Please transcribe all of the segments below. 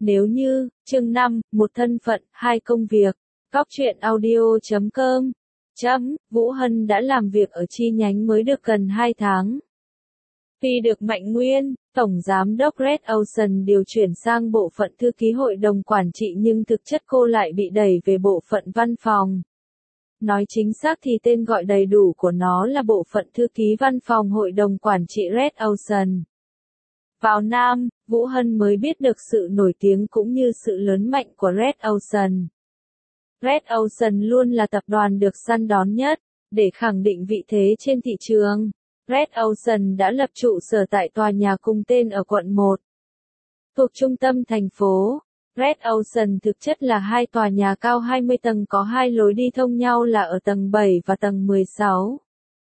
Nếu như, chương 5, một thân phận, hai công việc. Góc truyện audio.com. Vũ Hân đã làm việc ở chi nhánh mới được gần 2 tháng. Khi được Mạnh Nguyên, Tổng Giám đốc Red Ocean điều chuyển sang bộ phận thư ký hội đồng quản trị nhưng thực chất cô lại bị đẩy về bộ phận văn phòng. Nói chính xác thì tên gọi đầy đủ của nó là bộ phận thư ký văn phòng hội đồng quản trị Red Ocean. Vào Nam, Vũ Hân mới biết được sự nổi tiếng cũng như sự lớn mạnh của Red Ocean. Red Ocean luôn là tập đoàn được săn đón nhất. Để khẳng định vị thế trên thị trường, Red Ocean đã lập trụ sở tại tòa nhà cùng tên ở quận 1. Thuộc trung tâm thành phố, Red Ocean thực chất là hai tòa nhà cao 20 tầng có hai lối đi thông nhau là ở tầng 7 và tầng 16.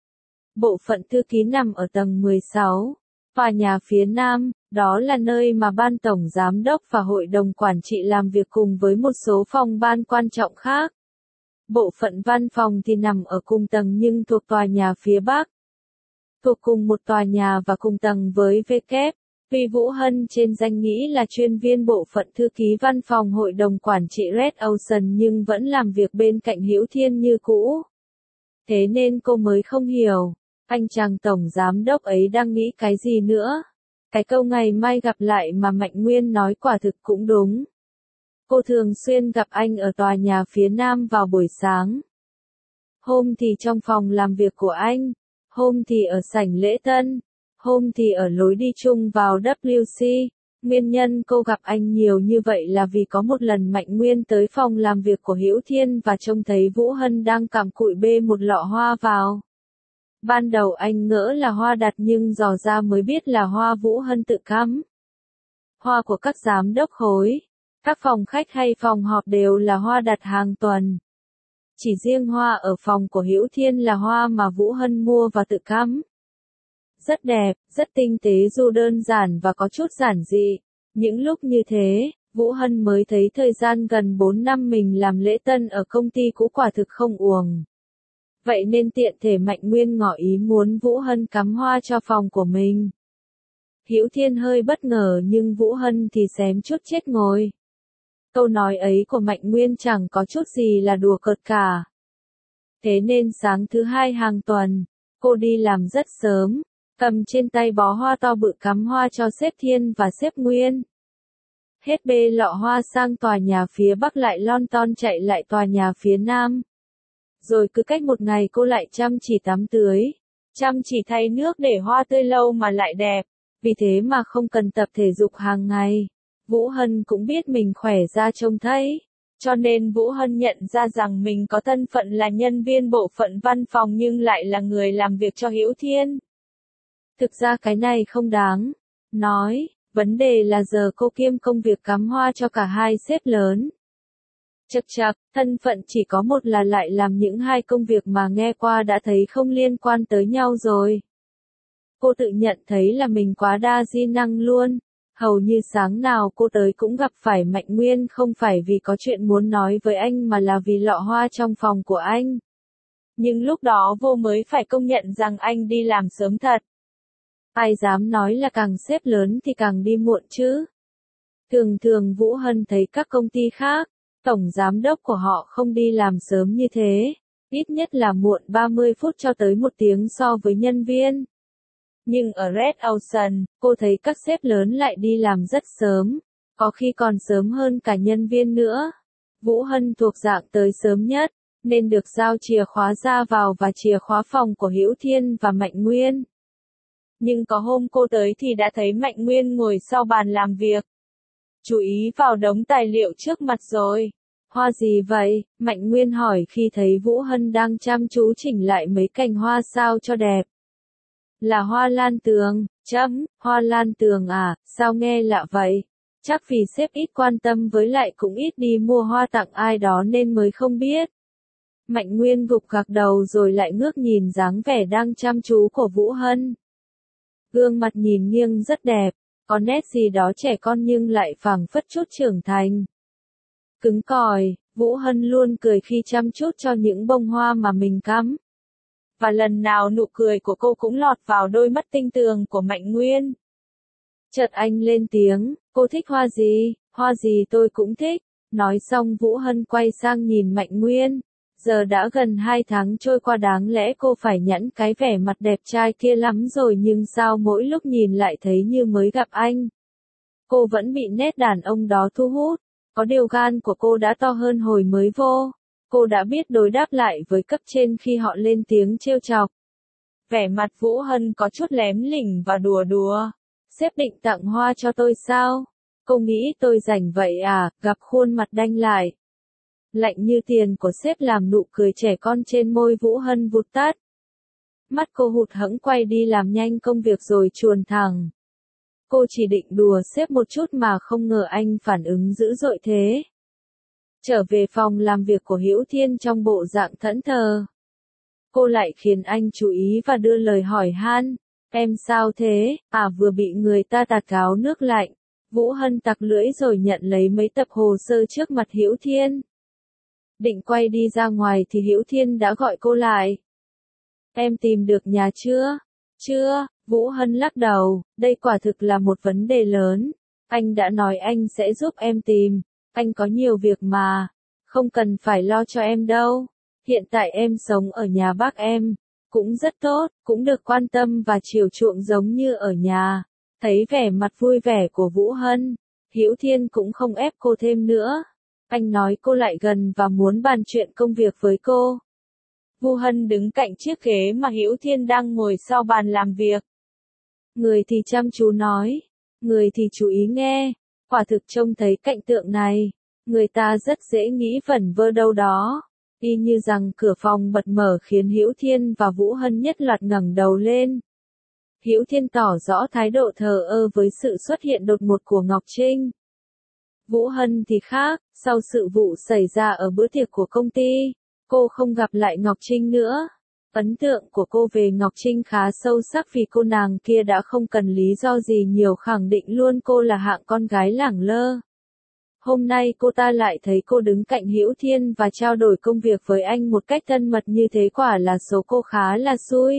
Bộ phận thư ký nằm ở tầng 16. Tòa nhà phía Nam, đó là nơi mà ban tổng giám đốc và hội đồng quản trị làm việc cùng với một số phòng ban quan trọng khác. Bộ phận văn phòng thì nằm ở cùng tầng nhưng thuộc tòa nhà phía Bắc. Thuộc cùng một tòa nhà và cùng tầng với W. Vì Vũ Hân trên danh nghĩa là chuyên viên bộ phận thư ký văn phòng hội đồng quản trị Red Ocean nhưng vẫn làm việc bên cạnh Hữu Thiên như cũ. Thế nên cô mới không hiểu, anh chàng tổng giám đốc ấy đang nghĩ cái gì nữa. Cái câu ngày mai gặp lại mà Mạnh Nguyên nói quả thực cũng đúng. Cô thường xuyên gặp anh ở tòa nhà phía Nam vào buổi sáng. Hôm thì trong phòng làm việc của anh, hôm thì ở sảnh lễ tân, hôm thì ở lối đi chung vào WC. Nguyên nhân cô gặp anh nhiều như vậy là vì có một lần Mạnh Nguyên tới phòng làm việc của Hữu Thiên và trông thấy Vũ Hân đang cặm cụi bê một lọ hoa vào. Ban đầu anh ngỡ là hoa đặt nhưng dò ra mới biết là hoa Vũ Hân tự cắm. Hoa của các giám đốc khối, các phòng khách hay phòng họp đều là hoa đặt hàng tuần. Chỉ riêng hoa ở phòng của Hữu Thiên là hoa mà Vũ Hân mua và tự cắm. Rất đẹp, rất tinh tế dù đơn giản và có chút giản dị. Những lúc như thế, Vũ Hân mới thấy thời gian gần 4 năm mình làm lễ tân ở công ty cũ quả thực không uổng. Vậy nên tiện thể Mạnh Nguyên ngỏ ý muốn Vũ Hân cắm hoa cho phòng của mình. Hữu Thiên hơi bất ngờ nhưng Vũ Hân thì xém chút chết ngồi. Câu nói ấy của Mạnh Nguyên chẳng có chút gì là đùa cợt cả. Thế nên sáng thứ hai hàng tuần, cô đi làm rất sớm, cầm trên tay bó hoa to bự cắm hoa cho sếp Thiên và sếp Nguyên. Hết bê lọ hoa sang tòa nhà phía Bắc lại lon ton chạy lại tòa nhà phía Nam. Rồi cứ cách một ngày cô lại chăm chỉ tắm tưới, chăm chỉ thay nước để hoa tươi lâu mà lại đẹp. Vì thế mà không cần tập thể dục hàng ngày. Vũ Hân cũng biết mình khỏe ra trông thấy. Cho nên Vũ Hân nhận ra rằng mình có thân phận là nhân viên bộ phận văn phòng nhưng lại là người làm việc cho Hữu Thiên. Thực ra cái này không đáng nói, vấn đề là giờ cô kiêm công việc cắm hoa cho cả hai sếp lớn. Chậc chậc, thân phận chỉ có một là lại làm những hai công việc mà nghe qua đã thấy không liên quan tới nhau rồi. Cô tự nhận thấy là mình quá đa di năng luôn. Hầu như sáng nào cô tới cũng gặp phải Mạnh Nguyên không phải vì có chuyện muốn nói với anh mà là vì lọ hoa trong phòng của anh. Nhưng lúc đó vô mới phải công nhận rằng anh đi làm sớm thật. Ai dám nói là càng sếp lớn thì càng đi muộn chứ. Thường thường Vũ Hân thấy các công ty khác, tổng giám đốc của họ không đi làm sớm như thế, ít nhất là muộn 30 phút cho tới 1 tiếng so với nhân viên. Nhưng ở Red Ocean, cô thấy các sếp lớn lại đi làm rất sớm, có khi còn sớm hơn cả nhân viên nữa. Vũ Hân thuộc dạng tới sớm nhất, nên được giao chìa khóa ra vào và chìa khóa phòng của Hữu Thiên và Mạnh Nguyên. Nhưng có hôm cô tới thì đã thấy Mạnh Nguyên ngồi sau bàn làm việc. Chú ý vào đống tài liệu trước mặt rồi. Hoa gì vậy? Mạnh Nguyên hỏi khi thấy Vũ Hân đang chăm chú chỉnh lại mấy cành hoa sao cho đẹp. Là hoa lan tường. Hoa lan tường à, sao nghe lạ vậy? Chắc vì sếp ít quan tâm với lại cũng ít đi mua hoa tặng ai đó nên mới không biết. Mạnh Nguyên gục gạc đầu rồi lại ngước nhìn dáng vẻ đang chăm chú của Vũ Hân. Gương mặt nhìn nghiêng rất đẹp, có nét gì đó trẻ con nhưng lại phảng phất chút trưởng thành. Cứng cỏi, Vũ Hân luôn cười khi chăm chút cho những bông hoa mà mình cắm. Và lần nào nụ cười của cô cũng lọt vào đôi mắt tinh tường của Mạnh Nguyên. Chợt anh lên tiếng, Cô thích hoa gì? Hoa gì tôi cũng thích. Nói xong Vũ Hân quay sang nhìn Mạnh Nguyên. Giờ đã gần 2 tháng trôi qua, đáng lẽ cô phải nhẫn cái vẻ mặt đẹp trai kia lắm rồi, nhưng sao mỗi lúc nhìn lại thấy như mới gặp anh. Cô vẫn bị nét đàn ông đó thu hút. Có điều gan của cô đã to hơn hồi mới vô. Cô đã biết đối đáp lại với cấp trên khi họ lên tiếng trêu chọc. Vẻ mặt Vũ Hân có chút lém lỉnh và đùa đùa. Sếp định tặng hoa cho tôi sao? Cô nghĩ tôi rảnh vậy à? Gặp khuôn mặt đanh lại. Lạnh như tiền của sếp làm nụ cười trẻ con trên môi Vũ Hân vụt tắt. Mắt cô hụt hẫng quay đi làm nhanh công việc rồi chuồn thẳng. Cô chỉ định đùa sếp một chút mà không ngờ anh phản ứng dữ dội thế. Trở về phòng làm việc của Hữu Thiên trong bộ dạng thẫn thờ. Cô lại khiến anh chú ý và đưa lời hỏi han. Em sao thế? À, vừa bị người ta tạt gáo nước lạnh. Vũ Hân tặc lưỡi rồi nhận lấy mấy tập hồ sơ trước mặt Hữu Thiên. Định quay đi ra ngoài thì Hữu Thiên đã gọi cô lại. Em tìm được nhà chưa? Chưa, Vũ Hân lắc đầu, đây quả thực là một vấn đề lớn. Anh đã nói anh sẽ giúp em tìm. Anh có nhiều việc mà. Không cần phải lo cho em đâu. Hiện tại em sống ở nhà bác em. Cũng rất tốt, cũng được quan tâm và chiều chuộng giống như ở nhà. Thấy vẻ mặt vui vẻ của Vũ Hân, Hữu Thiên cũng không ép cô thêm nữa. Anh nói cô lại gần và muốn bàn chuyện công việc với cô. Vũ Hân đứng cạnh chiếc ghế mà Hữu Thiên đang ngồi sau bàn làm việc. Người thì chăm chú nói, người thì chú ý nghe. Quả thực trông thấy cảnh tượng này, người ta rất dễ nghĩ vẩn vơ đâu đó. Y như rằng cửa phòng bật mở khiến Hữu Thiên và Vũ Hân nhất loạt ngẩng đầu lên. Hữu Thiên tỏ rõ thái độ thờ ơ với sự xuất hiện đột ngột của Ngọc Trinh. Vũ Hân thì khác, sau sự vụ xảy ra ở bữa tiệc của công ty, cô không gặp lại Ngọc Trinh nữa. Ấn tượng của cô về Ngọc Trinh khá sâu sắc vì cô nàng kia đã không cần lý do gì nhiều khẳng định luôn cô là hạng con gái lẳng lơ. Hôm nay cô ta lại thấy cô đứng cạnh Hữu Thiên và trao đổi công việc với anh một cách thân mật như thế, quả là số cô khá là xui.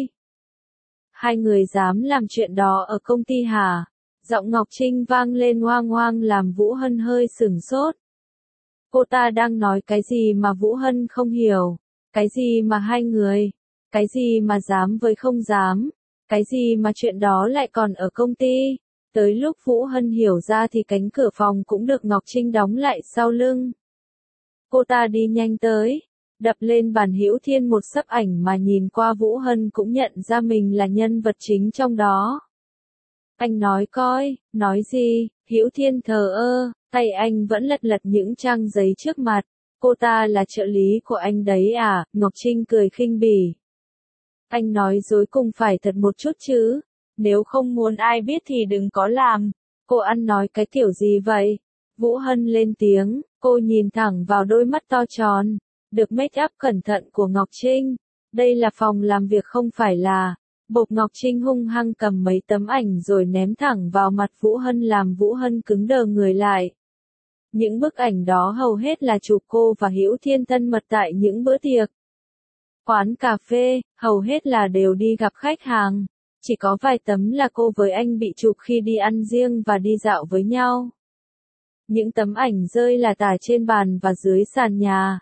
Hai người dám làm chuyện đó ở công ty hả? Giọng Ngọc Trinh vang lên oang oang làm Vũ Hân hơi sửng sốt. Cô ta đang nói cái gì mà Vũ Hân không hiểu? Cái gì mà hai người? Cái gì mà dám với không dám? Cái gì mà chuyện đó lại còn ở công ty? Tới lúc Vũ Hân hiểu ra thì cánh cửa phòng cũng được Ngọc Trinh đóng lại sau lưng. Cô ta đi nhanh tới, đập lên bàn Hữu Thiên một sấp ảnh mà nhìn qua Vũ Hân cũng nhận ra mình là nhân vật chính trong đó. Anh nói coi, nói gì? Hữu Thiên thờ ơ, tay anh vẫn lật lật những trang giấy trước mặt. Cô ta là trợ lý của anh đấy à? Ngọc Trinh cười khinh bỉ. Anh nói dối cùng phải thật một chút chứ. Nếu không muốn ai biết thì đừng có làm. Cô ăn nói cái kiểu gì vậy? Vũ Hân lên tiếng, cô nhìn thẳng vào đôi mắt to tròn, được make up cẩn thận của Ngọc Trinh. Đây là phòng làm việc không phải là... Bộc Ngọc Trinh hung hăng cầm mấy tấm ảnh rồi ném thẳng vào mặt Vũ Hân làm Vũ Hân cứng đờ người lại. Những bức ảnh đó hầu hết là chụp cô và Hữu Thiên thân mật tại những bữa tiệc, quán cà phê, hầu hết là đều đi gặp khách hàng. Chỉ có vài tấm là cô với anh bị chụp khi đi ăn riêng và đi dạo với nhau. Những tấm ảnh rơi là tả trên bàn và dưới sàn nhà.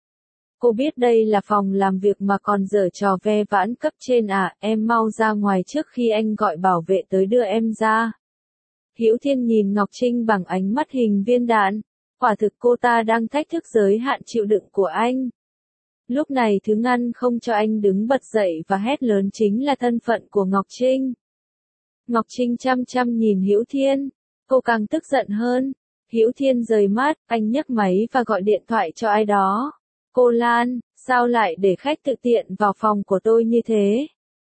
Cô biết đây là phòng làm việc mà còn giở trò ve vãn cấp trên à? Em mau ra ngoài trước khi anh gọi bảo vệ tới đưa em ra. Hữu Thiên nhìn Ngọc Trinh bằng ánh mắt hình viên đạn. Quả thực cô ta đang thách thức giới hạn chịu đựng của anh. Lúc này thứ ngăn không cho anh đứng bật dậy và hét lớn chính là thân phận của Ngọc Trinh. Ngọc Trinh chăm chăm nhìn Hữu Thiên. Cô càng tức giận hơn. Hữu Thiên rời mắt, anh nhấc máy và gọi điện thoại cho ai đó. Cô Lan, sao lại để khách tự tiện vào phòng của tôi như thế?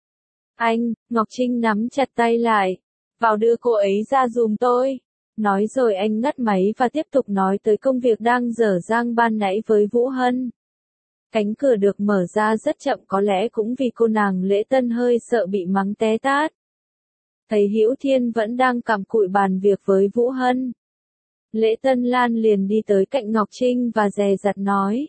Anh, Ngọc Trinh nắm chặt tay lại. Vào đưa cô ấy ra giùm tôi. Nói rồi anh ngắt máy và tiếp tục nói tới công việc đang dở dang ban nãy với Vũ Hân. Cánh cửa được mở ra rất chậm, có lẽ cũng vì cô nàng Lễ Tân hơi sợ bị mắng té tát. Thấy Hữu Thiên vẫn đang cặm cụi bàn việc với Vũ Hân. Lễ Tân Lan liền đi tới cạnh Ngọc Trinh và dè dặt nói.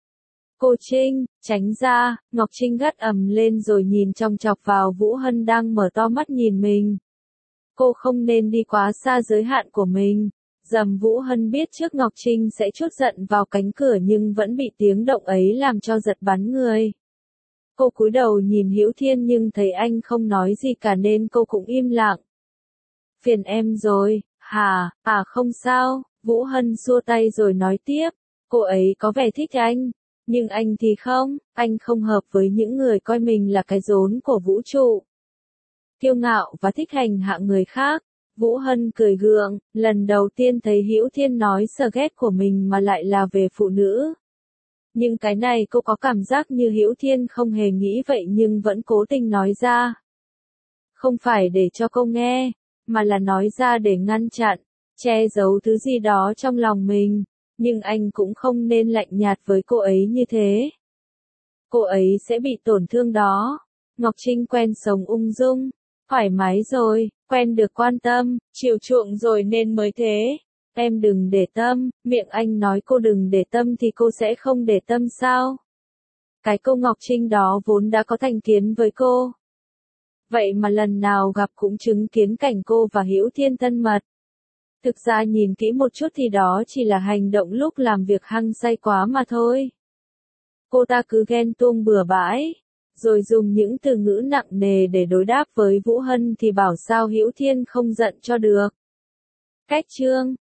Cô Trinh, tránh ra. Ngọc Trinh gắt ầm lên rồi nhìn chòng chọc vào Vũ Hân đang mở to mắt nhìn mình. cô không nên đi quá xa giới hạn của mình. Dầm Vũ Hân biết trước Ngọc Trinh sẽ trút giận vào cánh cửa nhưng vẫn bị tiếng động ấy làm cho giật bắn người. Cô cúi đầu nhìn Hữu Thiên nhưng thấy anh không nói gì cả nên cô cũng im lặng. Phiền em rồi, hả, không sao, Vũ Hân xua tay rồi nói tiếp, cô ấy có vẻ thích anh, nhưng anh thì không, anh không hợp với những người coi mình là cái rốn của vũ trụ. Kiêu ngạo và thích hành hạ người khác. Vũ Hân cười gượng, lần đầu tiên thấy Hữu Thiên nói sợ ghét của mình mà lại là về phụ nữ. Nhưng cái này cô có cảm giác như Hữu Thiên không hề nghĩ vậy nhưng vẫn cố tình nói ra. Không phải để cho cô nghe, mà là nói ra để ngăn chặn, che giấu thứ gì đó trong lòng mình. Nhưng anh cũng không nên lạnh nhạt với cô ấy như thế. Cô ấy sẽ bị tổn thương đó. Ngọc Trinh quen sống ung dung, thoải mái rồi, quen được quan tâm, chiều chuộng rồi nên mới thế. Em đừng để tâm, miệng anh nói cô đừng để tâm thì cô sẽ không để tâm sao? Cái cô Ngọc Trinh đó vốn đã có thành kiến với cô. Vậy mà lần nào gặp cũng chứng kiến cảnh cô và Hữu Thiên thân mật. Thực ra nhìn kỹ một chút thì đó chỉ là hành động lúc làm việc hăng say quá mà thôi. Cô ta cứ ghen tuông bừa bãi, rồi dùng những từ ngữ nặng nề để đối đáp với Vũ Hân thì bảo sao Hữu Thiên không giận cho được. Cách chương